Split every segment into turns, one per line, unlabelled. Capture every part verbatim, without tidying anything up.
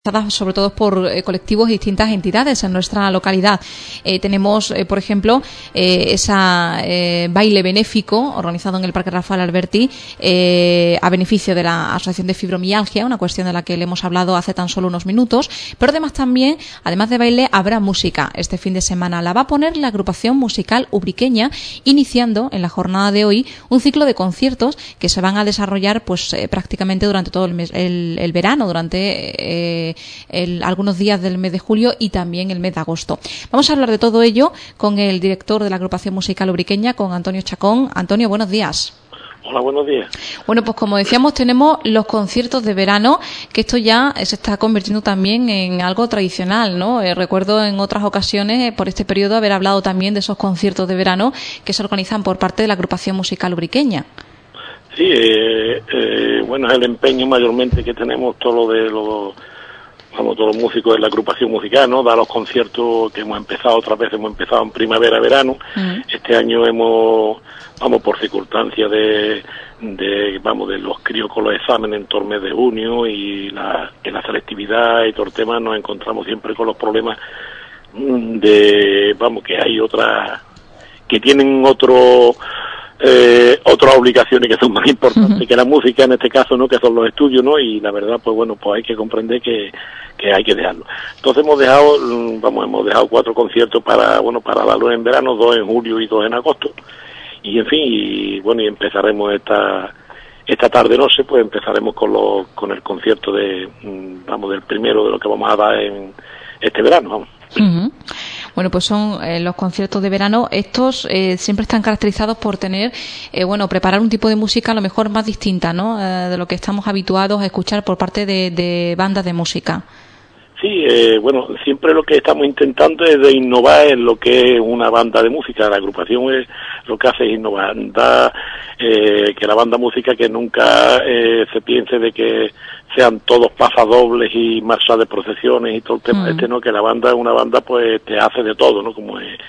sobre todo por eh, colectivos y distintas entidades en nuestra localidad. Eh, tenemos, eh, por ejemplo, eh, esa eh, baile benéfico organizado en el Parque Rafael Alberti eh, a beneficio de la Asociación de Fibromialgia, una cuestión de la que le hemos hablado hace tan solo unos minutos, pero además también, además de baile, habrá música. Este fin de semana la va a poner la agrupación musical ubriqueña, iniciando en la jornada de hoy un ciclo de conciertos que se van a desarrollar pues eh, prácticamente durante todo el, mes, el, el verano, durante eh, El, algunos días del mes de julio y también el mes de agosto. Vamos a hablar de todo ello con el director de la agrupación musical ubriqueña, con Antonio Chacón. Antonio, buenos días.
Hola, buenos días.
Bueno, pues como decíamos, tenemos los conciertos de verano, que esto ya se está convirtiendo también en algo tradicional, ¿no? Eh, recuerdo en otras ocasiones, eh, por este periodo, haber hablado también de esos conciertos de verano que se organizan por parte de la agrupación musical ubriqueña.
Sí, eh, eh, bueno, es el empeño mayormente que tenemos todo lo de los... Vamos, todos los músicos de la agrupación musical, ¿no? Da los conciertos que hemos empezado, otras veces hemos empezado en primavera, verano. Uh-huh. Este año hemos, vamos, por circunstancias de, de, vamos, de los críos con los exámenes en todo el mes de junio y la, que la selectividad y todo el tema, nos encontramos siempre con los problemas de, vamos, que hay otras, que tienen otro... Eh, otras obligaciones que son más importantes uh-huh. que la música en este caso, ¿no? Que son los estudios, ¿no? Y la verdad, pues bueno, pues hay que comprender que, que hay que dejarlo. Entonces hemos dejado, vamos, hemos dejado cuatro conciertos para, bueno, para darlos en verano, dos en julio y dos en agosto. Y en fin, y bueno, y empezaremos esta esta tarde noche, pues empezaremos con los, con el concierto de, vamos, del primero de lo que vamos a dar en este verano, vamos.
Uh-huh. Bueno, pues son eh, los conciertos de verano. Estos eh, siempre están caracterizados por tener, eh, bueno, preparar un tipo de música a lo mejor más distinta, ¿no? Eh, de lo que estamos habituados a escuchar por parte de, de bandas de música.
Sí, eh, bueno, siempre lo que estamos intentando es de innovar en lo que es una banda de música. La agrupación es, lo que hace es innovar, da, eh, que la banda de música que nunca eh, se piense de que sean todos pasadobles y marchas de procesiones y todo el tema mm. este, ¿no? Que la banda es una banda, pues te hace de todo, ¿no? Como es,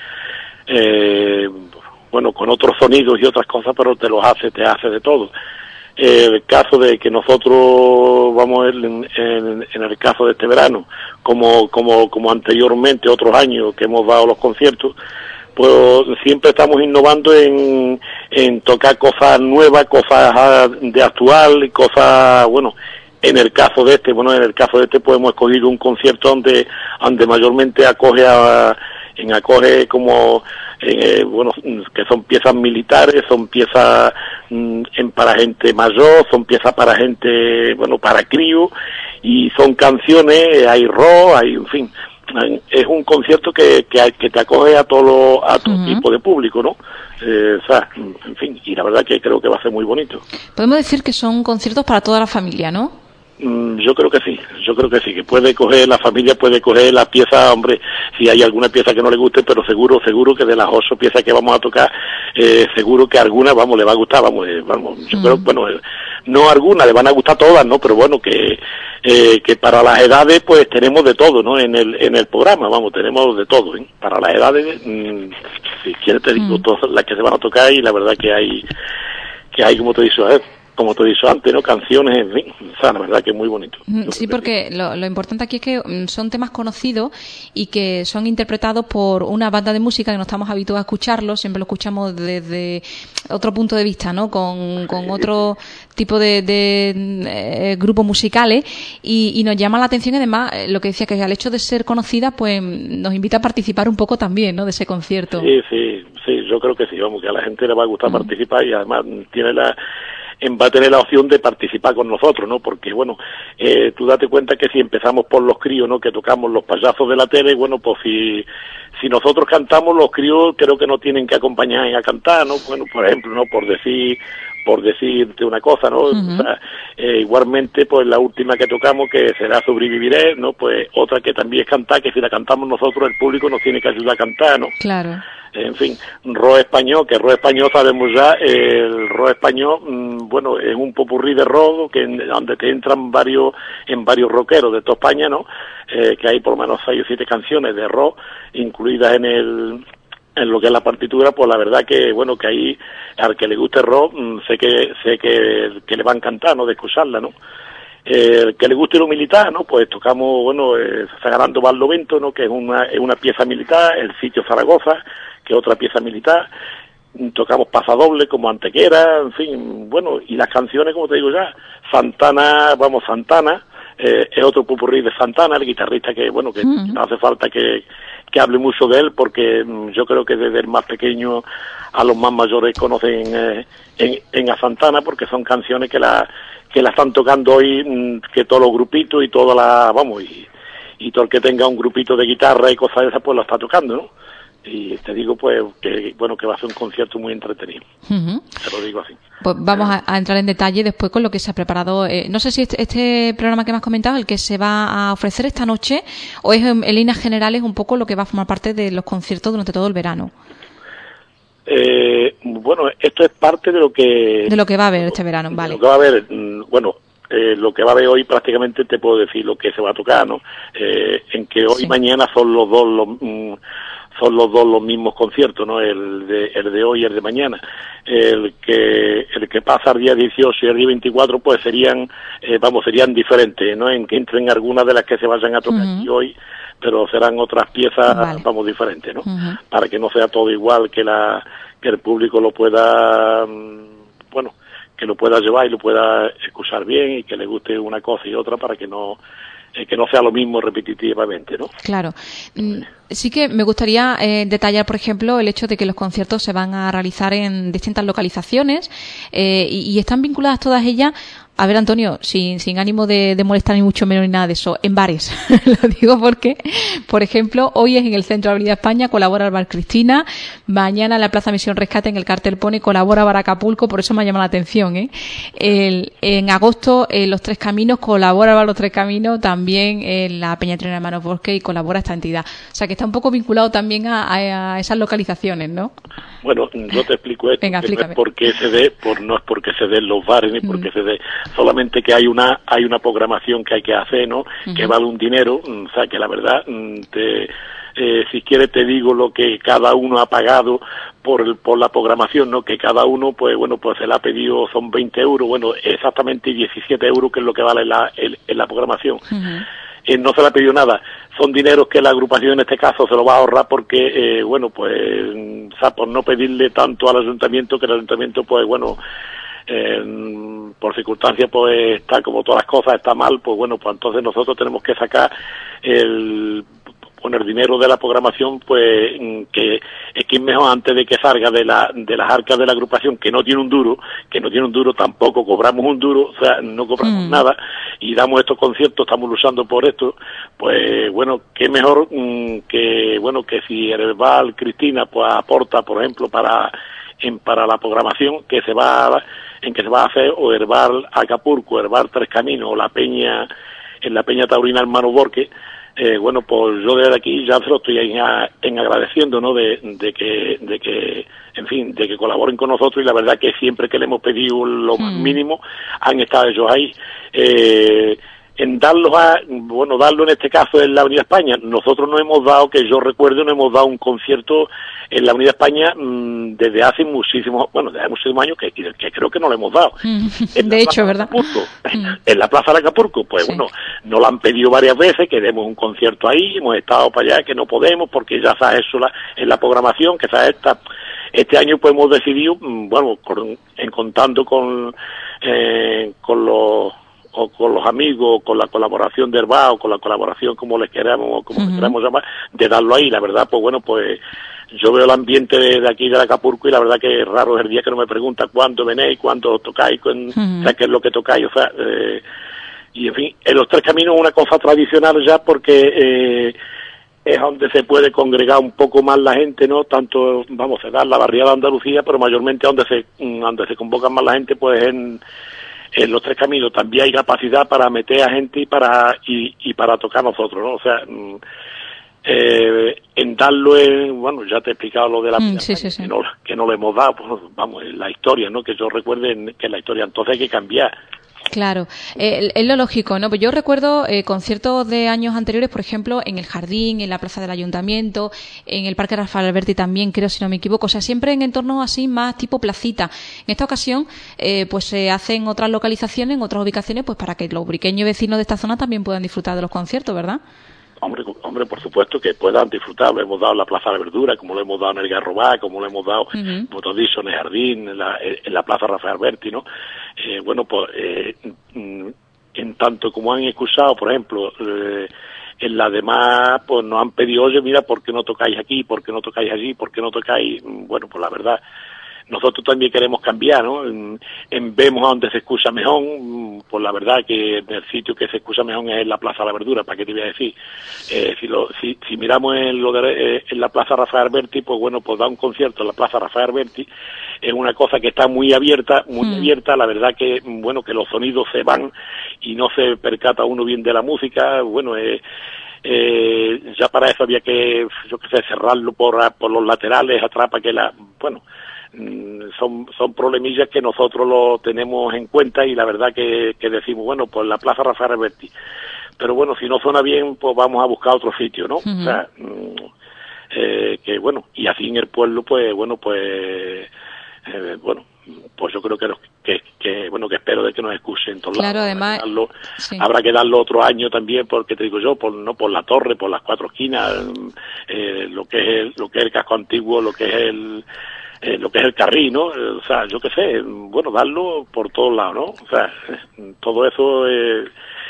eh, bueno, con otros sonidos y otras cosas, pero te los hace, te hace de todo. Eh, el caso de que nosotros vamos en, en, en el caso de este verano, como como como anteriormente otros años que hemos dado los conciertos, pues siempre estamos innovando en, en tocar cosas nuevas, cosas de actual, cosas, bueno, en el caso de este, bueno, en el caso de este pues hemos escogido un concierto donde, donde mayormente acoge a, en acoge como, eh, bueno, que son piezas militares, son piezas mm, en, para gente mayor, son piezas para gente, bueno, para crío, y son canciones, hay rock, hay, en fin, es un concierto que, que, que te acoge a todo, a todo uh-huh. tipo de público, ¿no? Eh, o sea, en fin, y la verdad que creo que va a ser muy bonito.
Podemos decir que son conciertos para toda la familia, ¿no?
Yo creo que sí, yo creo que sí, que puede coger, la familia puede coger la pieza, hombre, si hay alguna pieza que no le guste, pero seguro, seguro que de las ocho piezas que vamos a tocar, eh, seguro que alguna, vamos, le va a gustar, vamos, eh, vamos, yo mm. creo, bueno, eh, no algunas, le van a gustar todas, ¿no? Pero bueno, que eh, que para las edades, pues tenemos de todo, ¿no? En el en el programa, vamos, tenemos de todo, ¿eh? Para las edades, mmm, si quieres te digo mm. todas las que se van a tocar, y la verdad que hay, que hay, como te he dicho, ¿eh? como te he dicho antes, ¿no? Canciones, en fin, o sea, la verdad que es muy bonito.
Sí, porque lo, lo importante aquí es que son temas conocidos y que son interpretados por una banda de música que no estamos habituados a escucharlo, siempre lo escuchamos desde otro punto de vista, ¿no? Con, con otro tipo de, de eh, grupos musicales, y, y nos llama la atención, y además, lo que decía, que al hecho de ser conocida, pues nos invita a participar un poco también, ¿no? De ese concierto.
Sí, sí, sí, yo creo que sí, vamos, que a la gente le va a gustar mm. participar, y además tiene la... va a tener la opción de participar con nosotros, ¿no? Porque, bueno, eh, tú date cuenta que si empezamos por los críos, ¿no? Que tocamos los payasos de la tele, bueno, pues si si nosotros cantamos, los críos creo que no tienen que acompañar a cantar, ¿no? Bueno, por ejemplo, ¿no? Por decir por decirte una cosa, ¿no? Uh-huh. O sea, eh, igualmente, pues la última que tocamos, que será Sobreviviré, ¿no? Pues otra que también es cantar, que si la cantamos nosotros, el público nos tiene que ayudar a cantar, ¿no?
Claro.
En fin, rock español, que rock español sabemos ya, el rock español, mmm, bueno, es un popurrí de rock, que donde te entran varios, en varios rockeros de toda España, ¿no? Eh, que hay por lo menos seis o siete canciones de rock incluidas en el, en lo que es la partitura, pues la verdad que, bueno, que ahí, al que le guste rock, mmm, sé que, sé que, que le va a encantar, ¿no? De escucharla, ¿no? Eh, que le guste lo militar, ¿no? Pues tocamos, bueno, eh, Sagrando Barlovento, ¿no? Que es una, es una pieza militar, el sitio Zaragoza, que es otra pieza militar, tocamos pasadoble como Antequera, en fin, bueno, y las canciones, como te digo ya, Santana, vamos, Santana, eh, es otro popurrí de Santana, el guitarrista que, bueno, que mm. no hace falta que, que hable mucho de él, porque mm, yo creo que desde el más pequeño a los más mayores conocen eh, en, en a Santana, porque son canciones que la que la están tocando hoy, mmm, que todos los grupitos y toda la, vamos, y, y todo el que tenga un grupito de guitarra y cosas de esas, pues lo está tocando, ¿no? Y te digo, pues, que bueno, que va a ser un concierto muy entretenido. Uh-huh. Te lo digo así.
Pues vamos a, a entrar en detalle después con lo que se ha preparado. Eh, no sé si este, este programa que me has comentado, el que se va a ofrecer esta noche, o es en, en líneas generales un poco lo que va a formar parte de los conciertos durante todo el verano.
Eh, bueno, esto es parte de lo que...
De lo que va a haber este verano,
de
vale.
Lo que va a haber, bueno... Eh, lo que va a haber hoy prácticamente te puedo decir lo que se va a tocar, ¿no? Eh, en que hoy y sí. mañana son los dos los, mm, son los dos los mismos conciertos, ¿no? El de, el de hoy y el de mañana. El que el que pasa el día dieciocho y el día veinticuatro, pues serían, eh, vamos, serían diferentes, ¿no? En que entren algunas de las que se vayan a tocar uh-huh. aquí hoy, pero serán otras piezas, vale. vamos, diferentes, ¿no? Uh-huh. Para que no sea todo igual, que la que el público lo pueda, bueno, que lo pueda llevar y lo pueda escuchar bien y que le guste una cosa y otra para que no eh, que no sea lo mismo repetitivamente, ¿no?
Claro. Sí que me gustaría eh, detallar, por ejemplo, el hecho de que los conciertos se van a realizar en distintas localizaciones eh, y, y están vinculadas todas ellas. A ver, Antonio, sin, sin ánimo de, de molestar ni mucho menos ni nada de eso, en bares. Lo digo porque, por ejemplo, hoy es en el Centro de Avenida España, colabora el Bar Cristina, mañana en la Plaza Misión Rescate en el cartel pone colabora Bar Acapulco, por eso me ha llamado la atención, ¿eh? El, en agosto en Los Tres Caminos colabora Bar Los Tres Caminos, también en la Peñatrina Hermanos Bosque y colabora esta entidad. O sea que está un poco vinculado también a, a, a esas localizaciones, ¿no?
Bueno, yo te explico esto.
Venga,
que no
explícame.
es porque se dé, por, no es porque se den los bares ni mm. porque se dé, solamente que hay una hay una programación que hay que hacer, ¿no? Uh-huh. Que vale un dinero, o sea, que la verdad, te, eh, si quieres te digo lo que cada uno ha pagado por el, por la programación, ¿no? Que cada uno, pues bueno, pues se le ha pedido, son veinte euros, bueno, exactamente diecisiete euros, que es lo que vale la, el, en la programación. Uh-huh. Eh, no se le ha pedido nada, son dineros que la agrupación en este caso se lo va a ahorrar porque, eh, bueno, pues, o sea, por no pedirle tanto al ayuntamiento, que el ayuntamiento, pues bueno, eh, por circunstancias, pues está como todas las cosas, está mal, pues bueno, pues entonces nosotros tenemos que sacar el... con el dinero de la programación, pues que es que es mejor antes de que salga de la de las arcas de la agrupación, que no tiene un duro, que no tiene un duro tampoco, cobramos un duro, o sea, no cobramos mm. nada, y damos estos conciertos, estamos luchando por esto, pues bueno, qué mejor mmm, que, bueno, que si el Bar Cristina, pues aporta, por ejemplo, para en para la programación que se va a, en que se va a hacer, o el Bar Acapulco, el Bar Tres Caminos, o la Peña, en la Peña Taurina Hermano Borque. Eh, bueno, pues yo desde aquí ya se lo estoy en, en agradeciendo, ¿no? De, de que, de que, en fin, de que colaboren con nosotros, y la verdad que siempre que le hemos pedido lo más mm. mínimo, han estado ellos ahí. Eh, en darlos a, bueno, darlo en este caso en la Avenida España, nosotros no hemos dado, que yo recuerdo, no hemos dado un concierto en la Avenida España mmm, desde hace muchísimos, bueno, desde hace muchísimos años que, que creo que no lo hemos dado.
Mm. De hecho, ¿verdad?
Acapulco, mm. En la Plaza de Acapulco, pues sí. Bueno, nos lo han pedido varias veces, que demos un concierto ahí, hemos estado para allá, que no podemos, porque ya sabes eso la, en la programación, que sabes esta... Este año pues hemos decidido, bueno, con, en contando con, eh, con los... o con los amigos, con la colaboración de Herbao, con la colaboración como les queramos, como uh-huh. les queramos llamar, de darlo ahí. La verdad, pues bueno, pues yo veo el ambiente de, de aquí de Acapulco, y la verdad que es raro el día que no me pregunta cuándo venéis, cuándo tocáis, con, uh-huh. o sea, qué es lo que tocáis, o sea, eh, y en fin, en Los Tres Caminos es una cosa tradicional ya, porque eh, es donde se puede congregar un poco más la gente, ¿no? Tanto, vamos, se da la barriada de Andalucía, pero mayormente donde se, donde se convoca más la gente, pues en en Los Tres Caminos también hay capacidad para meter a gente y para y, y para tocar nosotros, ¿no? O sea, eh, en darlo en, bueno, ya te he explicado lo de la
mm, sí, sí, sí.
que no que no le hemos dado, pues, vamos, en la historia, ¿no? Que yo recuerde que en la historia, entonces hay que cambiar.
Claro, eh, es lo lógico, ¿no? Pues yo recuerdo eh, conciertos de años anteriores, por ejemplo, en el Jardín, en la Plaza del Ayuntamiento, en el Parque Rafael Alberti también, creo, si no me equivoco, o sea, siempre en entornos así más tipo placita. En esta ocasión, eh, pues se hacen otras localizaciones, en otras ubicaciones, pues para que los ubriqueños y vecinos de esta zona también puedan disfrutar de los conciertos, ¿verdad?
Hombre, hombre, por supuesto que puedan disfrutar. Lo hemos dado en la Plaza de la Verdura, como lo hemos dado en el Garrobá, como lo hemos dado,
Uh-huh.
como te dicho, en el Jardín, en la, en la Plaza Rafael Alberti, ¿no? Eh, bueno, pues, eh, en tanto como han excusado, por ejemplo, eh, en la demás, pues nos han pedido, oye, mira, ¿por qué no tocáis aquí? ¿Por qué no tocáis allí? ¿Por qué no tocáis? Bueno, pues la verdad, nosotros también queremos cambiar, ¿no? En, en vemos a donde se excusa mejor, pues la verdad que el sitio que se excusa mejor es en la Plaza de la Verdura, ¿para qué te voy a decir? Eh, si, lo, si, si miramos en, lo de, eh, en la Plaza Rafael Alberti, pues bueno, pues da un concierto en la Plaza Rafael Alberti, es una cosa que está muy abierta, muy hmm. abierta, la verdad que, bueno, que los sonidos se van y no se percata uno bien de la música, bueno, eh, eh, ya para eso había que, yo qué sé, cerrarlo por, por los laterales, atrás para que la, bueno, son son problemillas que nosotros lo tenemos en cuenta y la verdad que, que decimos, bueno, pues la Plaza Rafael Alberti, pero bueno, si no suena bien, pues vamos a buscar otro sitio, ¿no? Uh-huh. O sea, eh, que bueno, y así en el pueblo, pues bueno, pues eh, bueno, pues yo creo que, que, que bueno, que espero de que nos excusen todos
claro,
lados.
Además,
habrá que, darlo,
sí.
habrá que darlo otro año también, porque te digo yo, por no por la torre, por las cuatro esquinas, eh, lo que es el, lo que es el casco antiguo, lo que es el Eh, lo que es el carril, ¿no? Eh, o sea, yo qué sé, bueno, darlo por todos lados, ¿no? O sea, todo eso, eh,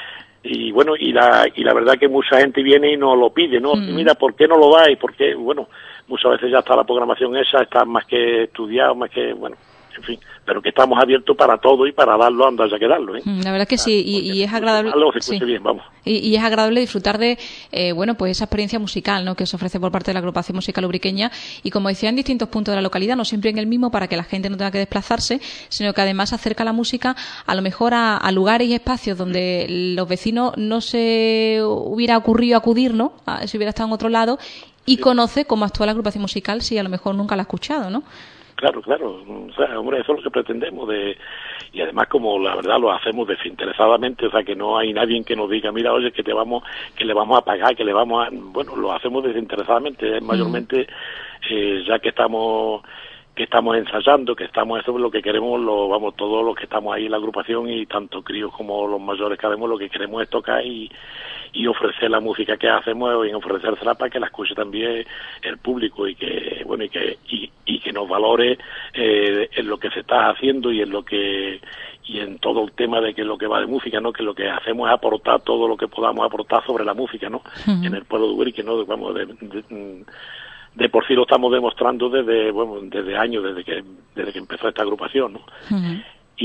y bueno, y la y la verdad que mucha gente viene y nos lo pide, ¿no? Mm. Mira, ¿por qué no lo dais? Porque, bueno, muchas veces ya está la programación esa, está más que estudiado, más que, bueno, en fin, pero que estamos abiertos para todo y para darlo donde haya que darlo, ¿eh?
La verdad que sí, y, y es agradable.
Malo, se escuche sí. bien, vamos.
Y, y es agradable disfrutar de, eh, bueno, pues esa experiencia musical, ¿no? Que se ofrece por parte de la agrupación musical ubriqueña y como decía, en distintos puntos de la localidad, no siempre en el mismo para que la gente no tenga que desplazarse, sino que además acerca la música a lo mejor a, a lugares y espacios donde los vecinos no se hubiera ocurrido acudir, ¿no? A, si hubiera estado en otro lado y sí. conoce cómo actúa la agrupación musical si a lo mejor nunca la ha escuchado, ¿no?
Claro, claro, o sea, hombre, eso es lo que pretendemos de y además como la verdad lo hacemos desinteresadamente, o sea, que no hay nadie que nos diga, mira, oye, que te vamos, que le vamos a pagar, que le vamos a, bueno, lo hacemos desinteresadamente, mayormente, eh, ya que estamos que estamos ensayando, que estamos, eso es lo que queremos, lo vamos, todos los que estamos ahí en la agrupación y tanto críos como los mayores que hacemos, lo que queremos es tocar y y ofrecer la música que hacemos y ofrecérsela para que la escuche también el público y que bueno y que y, y que nos valore eh, en lo que se está haciendo y en lo que y en todo el tema de que lo que va de música, no, que lo que hacemos es aportar todo lo que podamos aportar sobre la música, no, uh-huh. en el pueblo de Ubrique, no, vamos de, de, de por sí lo estamos demostrando desde bueno desde años desde que desde que empezó esta agrupación, no. Uh-huh.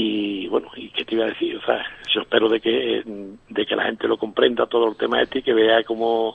Y bueno, y qué te iba a decir, o sea, yo espero de que de que la gente lo comprenda todo el tema este y que vea cómo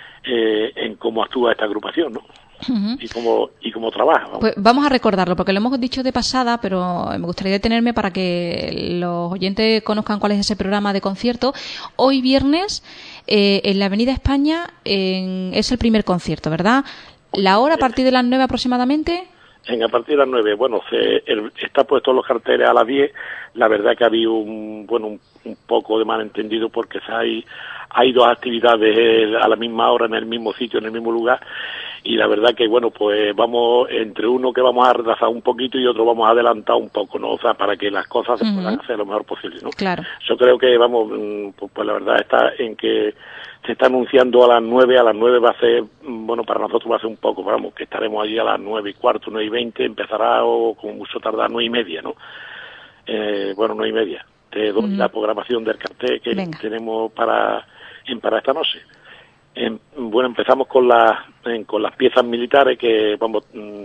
eh, en cómo actúa esta agrupación, ¿no? Uh-huh. y cómo y cómo trabaja. Vamos.
Pues vamos a recordarlo porque lo hemos dicho de pasada, pero me gustaría detenerme para que los oyentes conozcan cuál es ese programa de concierto. Hoy viernes eh, en la Avenida España en, es el primer concierto, ¿verdad? La hora a partir de las nueve aproximadamente.
En a partir de las nueve, bueno, se, el, está puesto los carteles a las diez, la verdad que ha habido un, bueno, un, un poco de malentendido porque hay, hay dos actividades a la misma hora en el mismo sitio, en el mismo lugar, y la verdad que, bueno, pues vamos, entre uno que vamos a retrasar un poquito y otro vamos a adelantar un poco, ¿no? O sea, para que las cosas se uh-huh. puedan hacer lo mejor posible, ¿no?
Claro.
Yo creo que, vamos, pues, pues la verdad está en que se está anunciando a las nueve, a las nueve va a ser, bueno, para nosotros va a ser un poco, vamos, que estaremos allí a las nueve y cuarto, nueve y veinte, empezará o como mucho tardar nueve y media, ¿no? Eh, bueno, nueve y media. Te doy uh-huh. la programación del cartel que Venga. tenemos para, en, para esta noche. En, bueno, empezamos con las en, con las piezas militares que, vamos,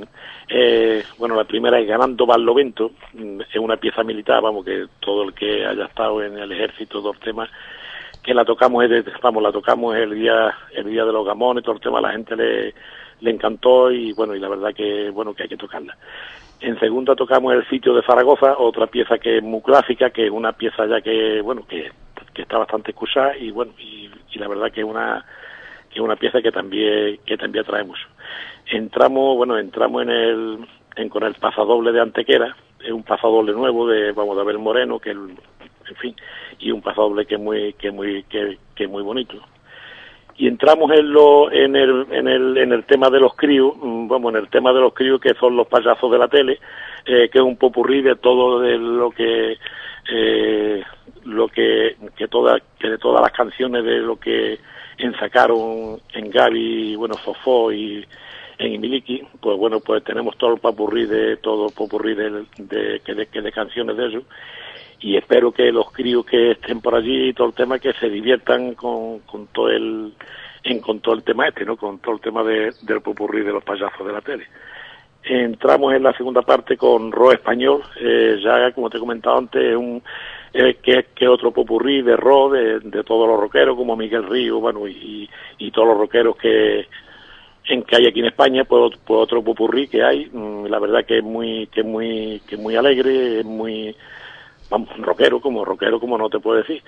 eh, bueno, la primera es Ganando Barlovento, es una pieza militar, vamos, que todo el que haya estado en el ejército, dos temas, que la tocamos, vamos, la tocamos el día el día de los gamones, todo el tema, a la gente le, le encantó y bueno, y la verdad que, bueno, que hay que tocarla. En segunda tocamos El sitio de Zaragoza, otra pieza que es muy clásica, que es una pieza ya que, bueno, que, que está bastante escuchada y bueno, y, y la verdad que es una que es una pieza que también que también atrae mucho. Entramos, bueno, entramos en el en con el pasadoble de Antequera, es un pasadoble nuevo de, vamos, de Abel Moreno, que el, en fin, y un pasodoble que es muy, que muy, que, que es muy bonito. Y entramos en lo, en el, en el, en el tema de los críos, vamos, en el tema de los críos que son los payasos de la tele, eh, que es un popurrí de todo de lo que, eh, lo que, que todas, que de todas las canciones de lo que ensacaron en Gaby, bueno, Fofó y en Imiliki, pues bueno, pues tenemos todo el popurrí de, todo el popurrí de, de, de, de, de canciones de ellos. Y espero que los críos que estén por allí y todo el tema que se diviertan con, con todo el en con todo el tema este, ¿no? Con todo el tema de, del popurrí de los payasos de la tele. Entramos en la segunda parte con rock español, eh, ya como te he comentado antes, un eh, que que otro popurrí de rock de, de todos los rockeros como Miguel Río, bueno, y, y todos los rockeros que en que hay aquí en España, pues, pues otro popurrí que hay, la verdad que es muy que es muy que es muy alegre, es muy vamos, rockero, como rockero, como no te puedo decir.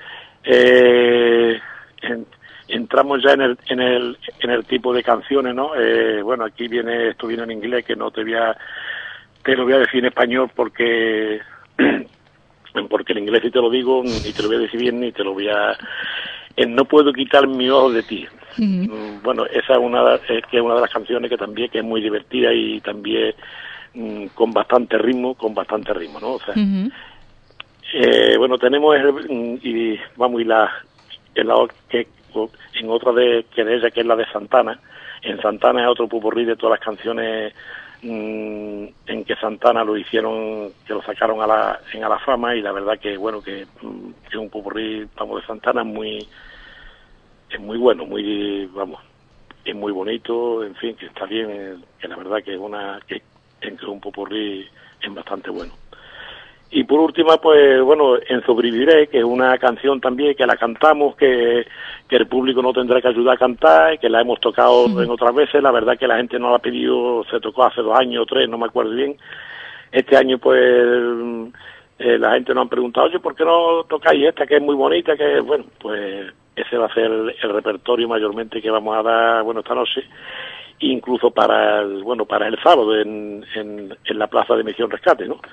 Eh, en, entramos ya en el, en el, en el tipo de canciones, ¿no? Eh, bueno, aquí viene, esto viene en inglés, que no te voy a, te lo voy a decir en español porque, porque en inglés si te lo digo, ni te lo voy a decir bien, ni te lo voy a, eh, no puedo quitar mi ojo de ti. Uh-huh. Bueno, esa es una, es que es una de las canciones que también, que es muy divertida y también mm, con bastante ritmo, con bastante ritmo, ¿no? O sea, uh-huh. Eh, bueno, tenemos el, y vamos y la, en la que en otra de que de ella que es la de Santana. En Santana es otro popurrí de todas las canciones mmm, en que Santana lo hicieron, que lo sacaron a la en a la fama, y la verdad que bueno que, que es un popurrí, vamos, de Santana muy es muy bueno, muy vamos es muy bonito, en fin, que está bien, que la verdad que es una que, que es un popurrí es bastante bueno. Y por última, pues bueno, en Sobreviviré, que es una canción también que la cantamos, que, que el público no tendrá que ayudar a cantar, que la hemos tocado sí. en otras veces, la verdad que la gente no la ha pedido, se tocó hace dos años o tres, no me acuerdo bien. Este año pues eh, la gente nos ha preguntado, oye, ¿por qué no tocáis esta que es muy bonita? Que bueno, pues ese va a ser el, el repertorio mayormente que vamos a dar, bueno, esta noche, incluso para el, bueno, para el sábado en, en, en la plaza de Misión Rescate, ¿no?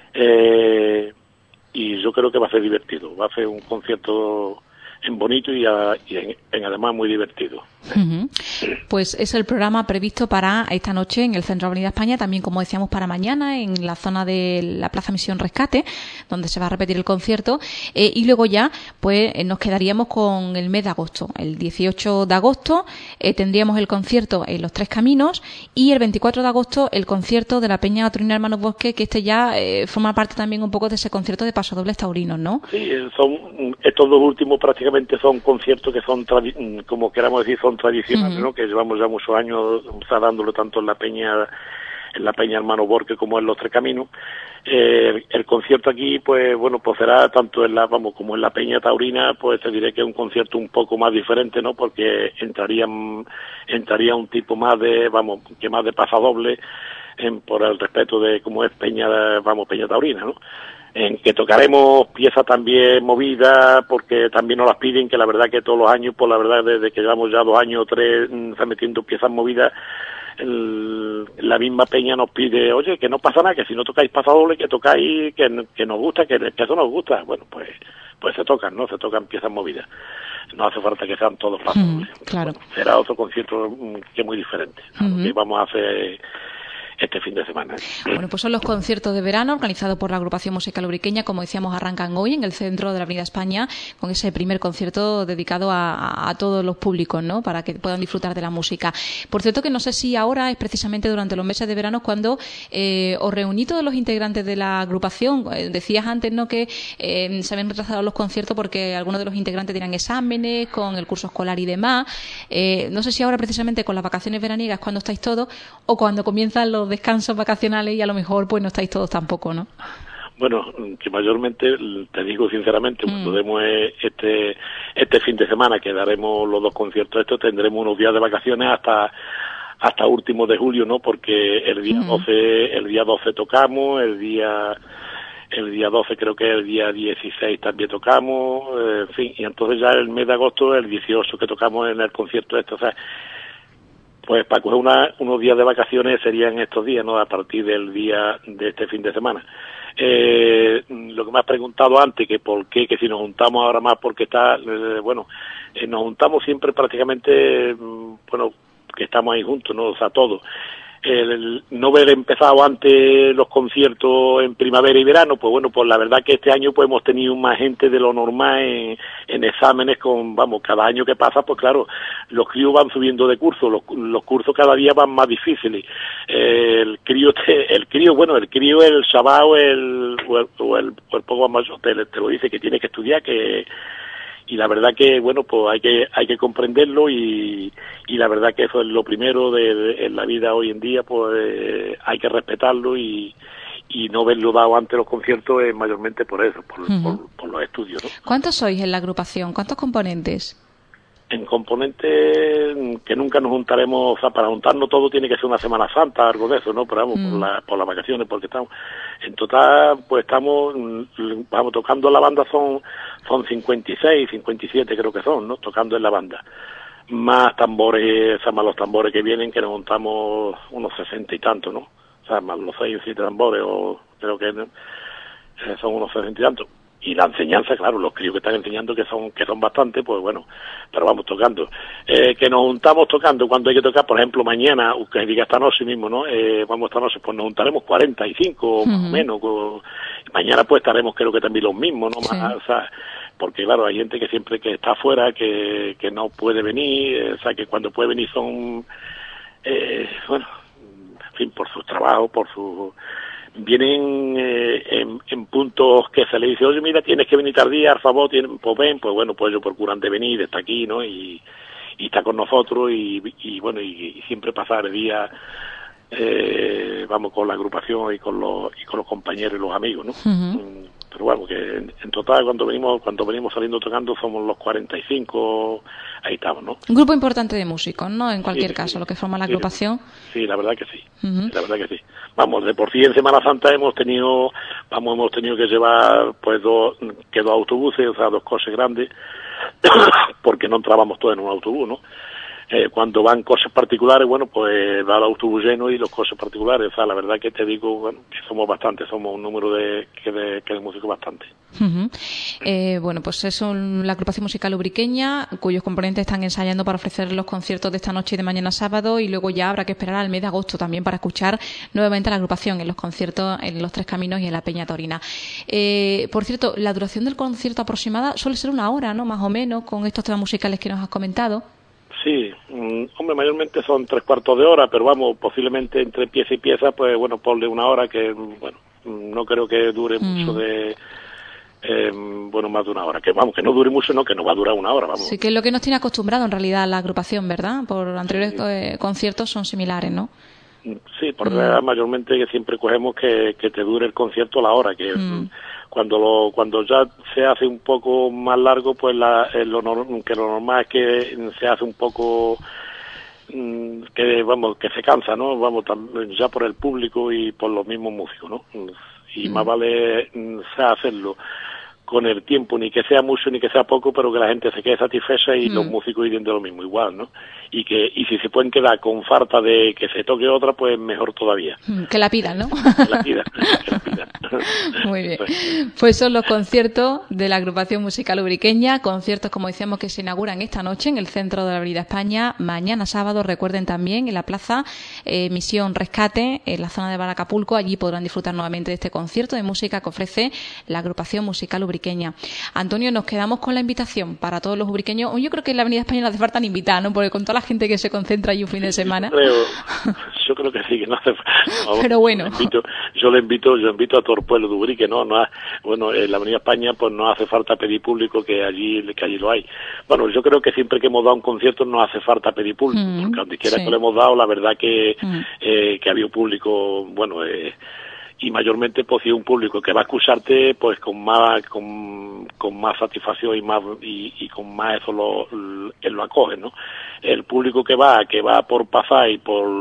Eh, y yo creo que va a ser divertido, va a ser un concierto en bonito y, a, y en, en además muy divertido.
Uh-huh. Pues es el programa previsto para esta noche en el Centro Avenida España, también como decíamos para mañana en la zona de la Plaza Misión Rescate, donde se va a repetir el concierto, eh, y luego ya pues nos quedaríamos con el mes de agosto. El dieciocho de agosto eh, tendríamos el concierto en Los Tres Caminos, y el veinticuatro de agosto el concierto de la Peña Taurina Hermanos Bosque, que este ya eh, forma parte también un poco de ese concierto de pasodobles taurinos, ¿no?
Sí, son estos dos últimos prácticamente son conciertos que son tradi- como queramos decir son tradicionales, uh-huh. ¿no? Que llevamos ya muchos años o sea, dándolo tanto en la Peña en la Peña Hermano Borque como en Los Tres Caminos. Eh, el concierto aquí, pues bueno, pues será tanto en la, vamos, como en la Peña Taurina, pues te diré que es un concierto un poco más diferente, ¿no? Porque entrarían, entraría un tipo más de, vamos, que más de pasadoble, en, por el respeto de cómo es Peña, vamos, Peña Taurina, ¿no? En que tocaremos piezas también movidas, porque también nos las piden, que la verdad que todos los años, pues la verdad desde que llevamos ya dos años o tres, están metiendo piezas movidas, el, la misma peña nos pide, oye, que no pasa nada, que si no tocáis pasadoble, que tocáis, que, que nos gusta, que, que eso nos gusta. Bueno, pues pues se tocan, ¿no? Se tocan piezas movidas. No hace falta que sean todos pasadobles.
Mm, claro.
Bueno, será otro concierto que es muy diferente a lo que vamos a hacer este fin de semana.
Bueno, pues son los conciertos de verano organizados por la agrupación musical ubriqueña, como decíamos, arrancan hoy en el centro de la Avenida España con ese primer concierto dedicado a, a, a todos los públicos, ¿no? Para que puedan disfrutar de la música. Por cierto que no sé si ahora es precisamente durante los meses de verano cuando eh, os reuní todos los integrantes de la agrupación. Eh, decías antes, ¿no?, que eh, se habían retrasado los conciertos porque algunos de los integrantes tenían exámenes con el curso escolar y demás. Eh, no sé si ahora precisamente con las vacaciones veraniegas cuando estáis todos o cuando comienzan los descansos vacacionales y a lo mejor pues no estáis todos tampoco, ¿no?
Bueno, que mayormente, te digo sinceramente, mm. cuando demos este este fin de semana que daremos los dos conciertos estos, tendremos unos días de vacaciones hasta hasta últimos de julio, ¿no? Porque el día mm. doce, el día doce tocamos, el día el día doce creo que el día dieciséis también tocamos, eh, en fin, y entonces ya el mes de agosto, el dieciocho que tocamos en el concierto este, o sea, pues para coger una, unos días de vacaciones serían estos días, ¿no? A partir del día de este fin de semana. Eh, lo que me has preguntado antes, que por qué, que si nos juntamos ahora más porque está, eh, bueno, eh, nos juntamos siempre prácticamente, bueno, que estamos ahí juntos, ¿no? O sea, todos. El, el no haber empezado antes los conciertos en primavera y verano, pues bueno, pues la verdad que este año pues hemos tenido más gente de lo normal en, en exámenes con, vamos, cada año que pasa, pues claro, los críos van subiendo de curso, los, los cursos cada día van más difíciles. Eh, el crío, te, el crío, bueno, el crío, el chaval o el, o el, o el, o el poco más mayor te, te lo dice que tiene que estudiar, que y la verdad que bueno pues hay que hay que comprenderlo y, y la verdad que eso es lo primero de, de en la vida hoy en día, pues eh, hay que respetarlo y y no verlo dado antes los conciertos es mayormente por eso, por, uh-huh. por, por los estudios, ¿no?
¿Cuántos sois en la agrupación? ¿Cuántos componentes?
En componentes que nunca nos juntaremos, o sea, para juntarnos todo tiene que ser una Semana Santa, algo de eso, ¿no? Pero vamos, mm. por, la, por las vacaciones, porque estamos, en total, pues estamos, vamos, tocando la banda son, son cincuenta y seis, cincuenta y siete creo que son, ¿no? Tocando en la banda. Más tambores, o sea, más los tambores que vienen, que nos juntamos unos sesenta y tantos, ¿no? O sea, más los seis o siete tambores, o creo que eh, son unos sesenta y tantos. Y la enseñanza, claro, los críos que están enseñando que son que son bastante, pues bueno, pero vamos tocando. Eh, que nos juntamos tocando cuando hay que tocar, por ejemplo, mañana, que diga esta noche mismo, ¿no? Eh, vamos esta noche, pues nos juntaremos cuarenta y cinco, uh-huh. más o menos. Con, mañana pues estaremos creo que también los mismos, ¿no? Sí. Más, o sea, porque claro, hay gente que siempre que está afuera, que, que no puede venir, eh, o sea, que cuando puede venir son, eh, bueno, en fin, por su trabajo, por su... vienen eh, en, en puntos que se le dice, oye, mira, tienes que venir tardía, al favor, tienen, pues ven, pues bueno, pues ellos procuran de venir, está aquí, ¿no? Y, y está con nosotros y, y bueno, y, y siempre pasar el día, eh, vamos, con la agrupación y con los y con los compañeros y los amigos, ¿no? Uh-huh. Pero bueno, que en, en total cuando venimos cuando venimos saliendo tocando somos los cuarenta y cinco, ahí estamos, ¿no?
Un grupo importante de músicos, ¿no? En cualquier sí, caso, sí, lo que forma la
sí,
agrupación.
Sí, la verdad que sí, uh-huh. la verdad que sí. Vamos, de por sí en Semana Santa hemos tenido, vamos, hemos tenido que llevar pues dos, que dos autobuses, o sea, dos coches grandes, porque no entrábamos todos en un autobús, ¿no? Eh, cuando van coches particulares, bueno, pues va el autobús lleno y los coches particulares, o sea, la verdad que te digo, bueno, que somos bastantes, somos un número de que de, que de músicos bastante.
Uh-huh. Eh, bueno, pues es un, la agrupación musical ubriqueña, cuyos componentes están ensayando para ofrecer los conciertos de esta noche y de mañana sábado, y luego ya habrá que esperar al mes de agosto también para escuchar nuevamente a la agrupación en los conciertos en Los Tres Caminos y en la Peña Torina. Eh, por cierto, la duración del concierto aproximada suele ser una hora, ¿no? Más o menos, con estos temas musicales que nos has comentado.
Sí, um, hombre, mayormente son tres cuartos de hora, pero vamos, posiblemente entre pieza y pieza, pues bueno, ponle una hora que, bueno, no creo que dure mm. mucho de, eh, bueno, más de una hora. Que vamos, que no dure mucho, no, que no va a durar una hora, vamos.
Sí, que es lo que nos tiene acostumbrado en realidad la agrupación, ¿verdad? Por anteriores sí. eh, conciertos son similares, ¿no?
Sí, por mm. mayormente que siempre cogemos que, que te dure el concierto la hora, que mm. cuando lo cuando ya se hace un poco más largo, pues la, lo, que lo normal es que se hace un poco que vamos que se cansa, ¿no? Vamos ya por el público y por los mismos músicos, ¿no? Y mm. más vale sea hacerlo con el tiempo, ni que sea mucho ni que sea poco, pero que la gente se quede satisfecha y mm. los músicos iren de lo mismo igual, ¿no? Y que y si se pueden quedar con falta de que se toque otra, pues mejor todavía.
Que la pidan, ¿no?
Que la pidan, que la pidan.
Muy bien. Pues son los conciertos de la agrupación musical ubriqueña, conciertos, como decíamos, que se inauguran esta noche en el centro de la Avenida España, mañana sábado, recuerden también, en la plaza eh, Misión Rescate, en la zona de Baracapulco, allí podrán disfrutar nuevamente de este concierto de música que ofrece la agrupación musical ubriqueña. Antonio, nos quedamos con la invitación para todos los ubriqueños. Yo creo que en la Avenida España no hace falta ni invitar, ¿no? Porque con toda la gente que se concentra allí un fin de semana.
Yo creo, yo creo que sí, que no hace falta.
Pero bueno.
Yo le invito, yo le invito, yo invito a todo el pueblo de Ubrique, ¿no? no ha, bueno, en la Avenida España pues no hace falta pedir público, que allí que allí lo hay. Bueno, yo creo que siempre que hemos dado un concierto no hace falta pedir público, mm, porque donde quiera sí. que lo hemos dado, la verdad que, mm. eh, que ha habido público, bueno, eh, y mayormente pues si un público que va a escucharte pues con más con, con más satisfacción y más y, y con más eso lo, lo, él lo acoge, ¿no? El público que va que va por pasar y por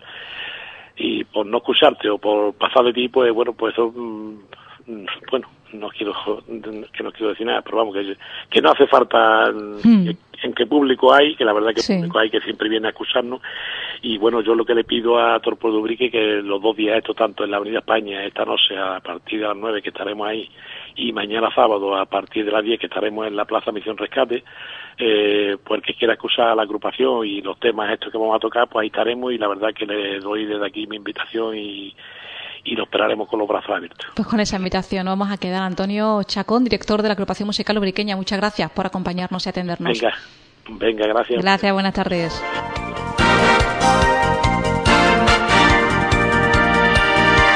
y por no escucharte o por pasar de ti, pues bueno, pues eso bueno, no quiero que no quiero decir nada, pero vamos, que, que no hace falta mm. que, en qué público hay, que la verdad que sí. público hay que siempre viene a acusarnos, y bueno, yo lo que le pido a Torpo de Ubrique, que los dos días estos, tanto en la Avenida España, esta noche a partir de las nueve que estaremos ahí, y mañana sábado a partir de las diez que estaremos en la Plaza Misión Rescate, eh, pues el que quiera acusar a la agrupación y los temas estos que vamos a tocar, pues ahí estaremos, y la verdad que le doy desde aquí mi invitación y y lo esperaremos con los brazos abiertos.
Pues con esa invitación nos vamos a quedar. Antonio Chacón, director de la Agrupación Musical Ubriqueña, muchas gracias por acompañarnos y atendernos.
Venga, venga, gracias.
Gracias, buenas tardes.